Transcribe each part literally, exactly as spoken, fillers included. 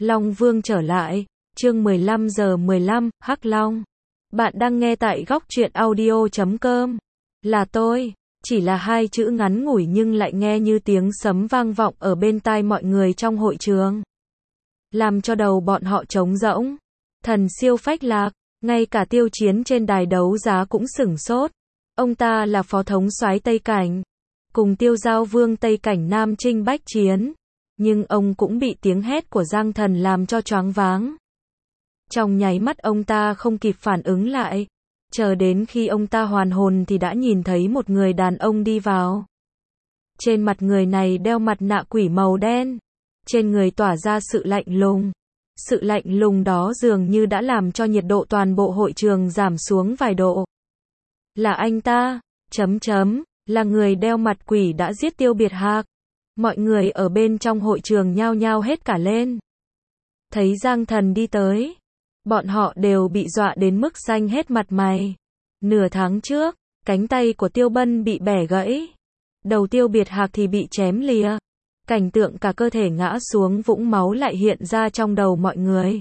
Long Vương trở lại, chương mười lăm giờ mười lăm, Hắc Long. Bạn đang nghe tại góc truyện audio chấm com. Là tôi, chỉ là hai chữ ngắn ngủi nhưng lại nghe như tiếng sấm vang vọng ở bên tai mọi người trong hội trường. Làm cho đầu bọn họ trống rỗng. Thần siêu phách lạc, ngay cả Tiêu Chiến trên đài đấu giá cũng sửng sốt. Ông ta là phó thống soái Tây Cảnh, cùng Tiêu Giao Vương Tây Cảnh Nam Chinh bách chiến. Nhưng ông cũng bị tiếng hét của Giang Thần làm cho choáng váng. Trong nháy mắt ông ta không kịp phản ứng lại. Chờ đến khi ông ta hoàn hồn thì đã nhìn thấy một người đàn ông đi vào. Trên mặt người này đeo mặt nạ quỷ màu đen. Trên người tỏa ra sự lạnh lùng. Sự lạnh lùng đó dường như đã làm cho nhiệt độ toàn bộ hội trường giảm xuống vài độ. Là anh ta, chấm chấm, là người đeo mặt quỷ đã giết Tiêu Biệt Hạc. Mọi người ở bên trong hội trường nhao nhao hết cả lên. Thấy Giang Thần đi tới, bọn họ đều bị dọa đến mức xanh hết mặt mày. Nửa tháng trước, cánh tay của Tiêu Bân bị bẻ gãy, đầu Tiêu Biệt Hạc thì bị chém lìa. Cảnh tượng cả cơ thể ngã xuống vũng máu lại hiện ra trong đầu mọi người.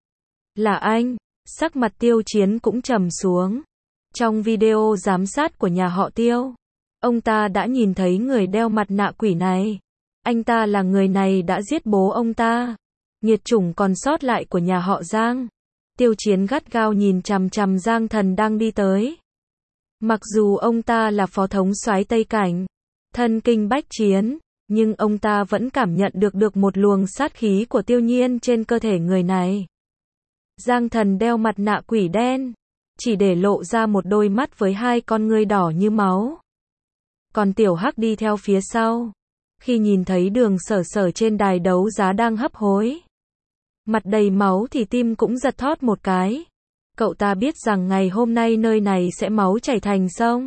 Là anh, sắc mặt Tiêu Chiến cũng trầm xuống. Trong video giám sát của nhà họ Tiêu, ông ta đã nhìn thấy người đeo mặt nạ quỷ này. Anh ta là người này đã giết bố ông ta, nghiệt chủng còn sót lại của nhà họ Giang. Tiêu Chiến gắt gao nhìn chằm chằm Giang Thần đang đi tới. Mặc dù ông ta là phó thống soái Tây Cảnh, thân kinh bách chiến, nhưng ông ta vẫn cảm nhận được được một luồng sát khí của Tiêu Nhiên trên cơ thể người này. Giang Thần đeo mặt nạ quỷ đen, chỉ để lộ ra một đôi mắt với hai con ngươi đỏ như máu. Còn Tiểu Hắc đi theo phía sau. Khi nhìn thấy Đường Sở Sở trên đài đấu giá đang hấp hối, mặt đầy máu thì tim cũng giật thót một cái. Cậu ta biết rằng ngày hôm nay nơi này sẽ máu chảy thành sông.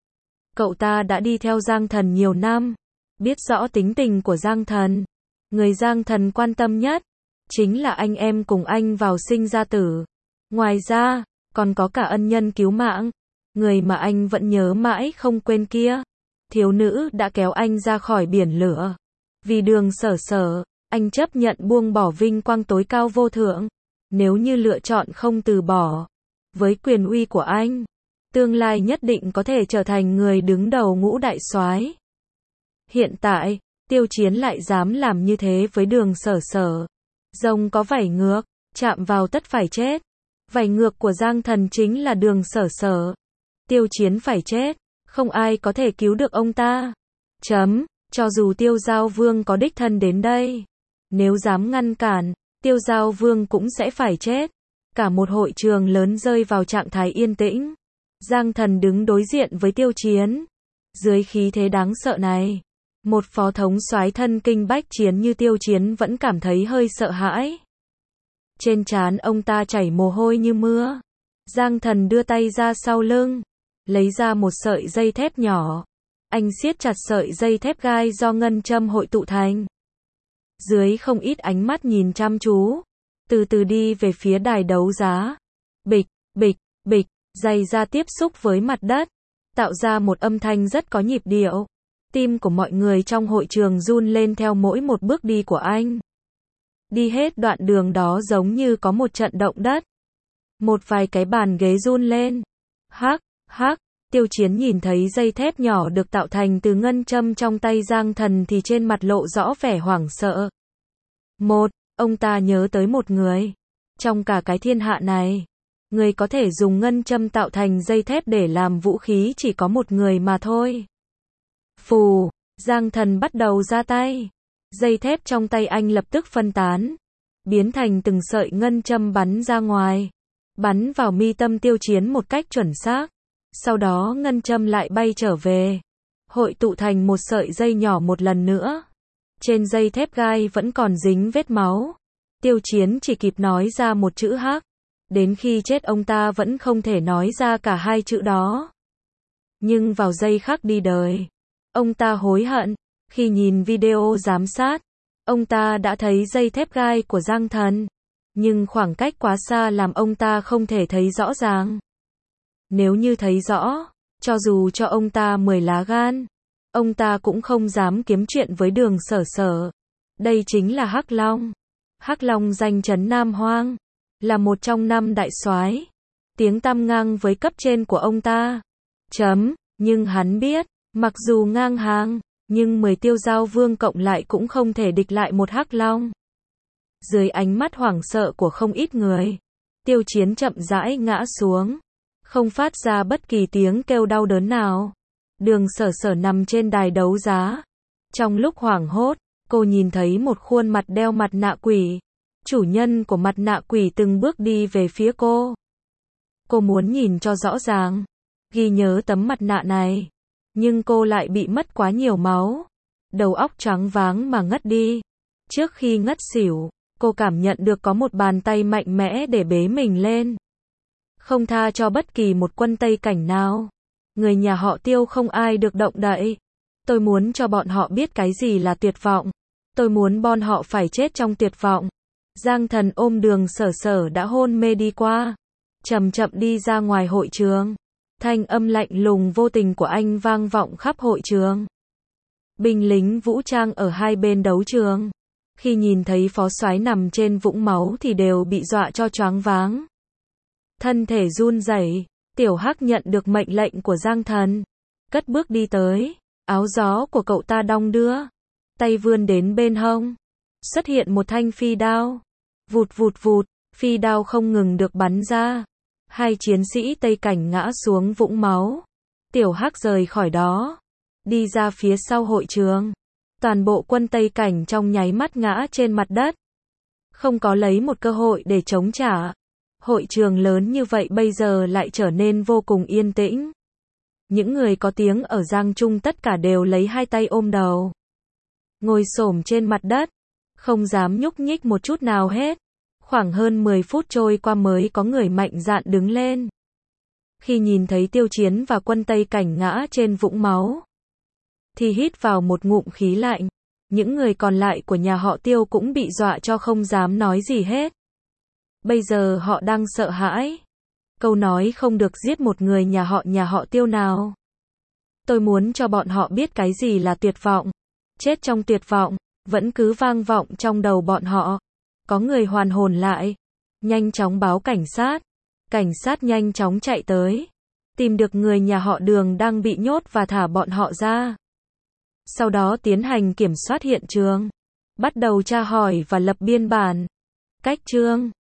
Cậu ta đã đi theo Giang Thần nhiều năm, biết rõ tính tình của Giang Thần. Người Giang Thần quan tâm nhất chính là anh em cùng anh vào sinh ra tử. Ngoài ra, còn có cả ân nhân cứu mạng, người mà anh vẫn nhớ mãi không quên kia. Thiếu nữ đã kéo anh ra khỏi biển lửa. Vì Đường Sở Sở, anh chấp nhận buông bỏ vinh quang tối cao vô thượng. Nếu như lựa chọn không từ bỏ, với quyền uy của anh, tương lai nhất định có thể trở thành người đứng đầu ngũ đại soái. Hiện tại, Tiêu Chiến lại dám làm như thế với Đường Sở Sở. Rồng có vảy ngược, chạm vào tất phải chết. Vảy ngược của Giang Thần chính là Đường Sở Sở. Tiêu Chiến phải chết, không ai có thể cứu được ông ta. Chấm, cho dù Tiêu Giao Vương có đích thân đến đây, nếu dám ngăn cản, Tiêu Giao Vương cũng sẽ phải chết. Cả một hội trường lớn rơi vào trạng thái yên tĩnh. Giang Thần đứng đối diện với Tiêu Chiến. Dưới khí thế đáng sợ này, một phó thống soái thân kinh bách chiến như Tiêu Chiến vẫn cảm thấy hơi sợ hãi. Trên trán ông ta chảy mồ hôi như mưa. Giang Thần đưa tay ra sau lưng, lấy ra một sợi dây thép nhỏ. Anh siết chặt sợi dây thép gai do ngân châm hội tụ thành. Dưới không ít ánh mắt nhìn chăm chú, từ từ đi về phía đài đấu giá. Bịch, bịch, bịch, giày da tiếp xúc với mặt đất, tạo ra một âm thanh rất có nhịp điệu. Tim của mọi người trong hội trường run lên theo mỗi một bước đi của anh. Đi hết đoạn đường đó giống như có một trận động đất. Một vài cái bàn ghế run lên. Hắc, hắc, Tiêu Chiến nhìn thấy dây thép nhỏ được tạo thành từ ngân châm trong tay Giang Thần thì trên mặt lộ rõ vẻ hoảng sợ. Một, ông ta nhớ tới một người. Trong cả cái thiên hạ này, người có thể dùng ngân châm tạo thành dây thép để làm vũ khí chỉ có một người mà thôi. Phù, Giang Thần bắt đầu ra tay. Dây thép trong tay anh lập tức phân tán, biến thành từng sợi ngân châm bắn ra ngoài, bắn vào mi tâm Tiêu Chiến một cách chuẩn xác. Sau đó ngân châm lại bay trở về, hội tụ thành một sợi dây nhỏ một lần nữa. Trên dây thép gai vẫn còn dính vết máu. Tiêu Chiến chỉ kịp nói ra một chữ hắc. Đến khi chết ông ta vẫn không thể nói ra cả hai chữ đó. Nhưng vào giây khắc đi đời, ông ta hối hận. Khi nhìn video giám sát, ông ta đã thấy dây thép gai của Giang Thần. Nhưng khoảng cách quá xa làm ông ta không thể thấy rõ ràng. Nếu như thấy rõ, cho dù cho ông ta mười lá gan, ông ta cũng không dám kiếm chuyện với Đường Sở Sở. Đây chính là Hắc Long. Hắc Long danh chấn Nam Hoang, là một trong năm đại soái, tiếng tăm ngang với cấp trên của ông ta. Chấm, nhưng hắn biết, mặc dù ngang hàng, nhưng mười Tiêu Giao Vương cộng lại cũng không thể địch lại một Hắc Long. Dưới ánh mắt hoảng sợ của không ít người, Tiêu Chiến chậm rãi ngã xuống, không phát ra bất kỳ tiếng kêu đau đớn nào. Đường Sở Sở nằm trên đài đấu giá. Trong lúc hoảng hốt, cô nhìn thấy một khuôn mặt đeo mặt nạ quỷ. Chủ nhân của mặt nạ quỷ từng bước đi về phía cô. Cô muốn nhìn cho rõ ràng, ghi nhớ tấm mặt nạ này. Nhưng cô lại bị mất quá nhiều máu. Đầu óc choáng váng mà ngất đi. Trước khi ngất xỉu, cô cảm nhận được có một bàn tay mạnh mẽ để bế mình lên. Không tha cho bất kỳ một quân Tây Cảnh nào. Người nhà họ Tiêu không ai được động đậy. Tôi muốn cho bọn họ biết cái gì là tuyệt vọng. Tôi muốn bọn họ phải chết trong tuyệt vọng. Giang Thần ôm Đường Sở Sở đã hôn mê đi qua, chậm chậm đi ra ngoài hội trường. Thanh âm lạnh lùng vô tình của anh vang vọng khắp hội trường. Binh lính vũ trang ở hai bên đấu trường, khi nhìn thấy phó soái nằm trên vũng máu thì đều bị dọa cho choáng váng. Thân thể run rẩy, Tiểu Hắc nhận được mệnh lệnh của Giang Thần, cất bước đi tới, áo gió của cậu ta đong đưa, tay vươn đến bên hông, xuất hiện một thanh phi đao. Vụt vụt vụt, phi đao không ngừng được bắn ra. Hai chiến sĩ Tây Cảnh ngã xuống vũng máu. Tiểu Hắc rời khỏi đó, đi ra phía sau hội trường. Toàn bộ quân Tây Cảnh trong nháy mắt ngã trên mặt đất. Không có lấy một cơ hội để chống trả. Hội trường lớn như vậy bây giờ lại trở nên vô cùng yên tĩnh. Những người có tiếng ở Giang Trung tất cả đều lấy hai tay ôm đầu, ngồi xổm trên mặt đất, không dám nhúc nhích một chút nào hết. Khoảng hơn mười phút trôi qua mới có người mạnh dạn đứng lên. Khi nhìn thấy Tiêu Chiến và quân Tây Cảnh ngã trên vũng máu, thì hít vào một ngụm khí lạnh. Những người còn lại của nhà họ Tiêu cũng bị dọa cho không dám nói gì hết. Bây giờ họ đang sợ hãi. Câu nói không được giết một người nhà họ nhà họ Tiêu nào. Tôi muốn cho bọn họ biết cái gì là tuyệt vọng. Chết trong tuyệt vọng, vẫn cứ vang vọng trong đầu bọn họ. Có người hoàn hồn lại, nhanh chóng báo cảnh sát. Cảnh sát nhanh chóng chạy tới, tìm được người nhà họ Đường đang bị nhốt và thả bọn họ ra. Sau đó tiến hành kiểm soát hiện trường, bắt đầu tra hỏi và lập biên bản. Cách chương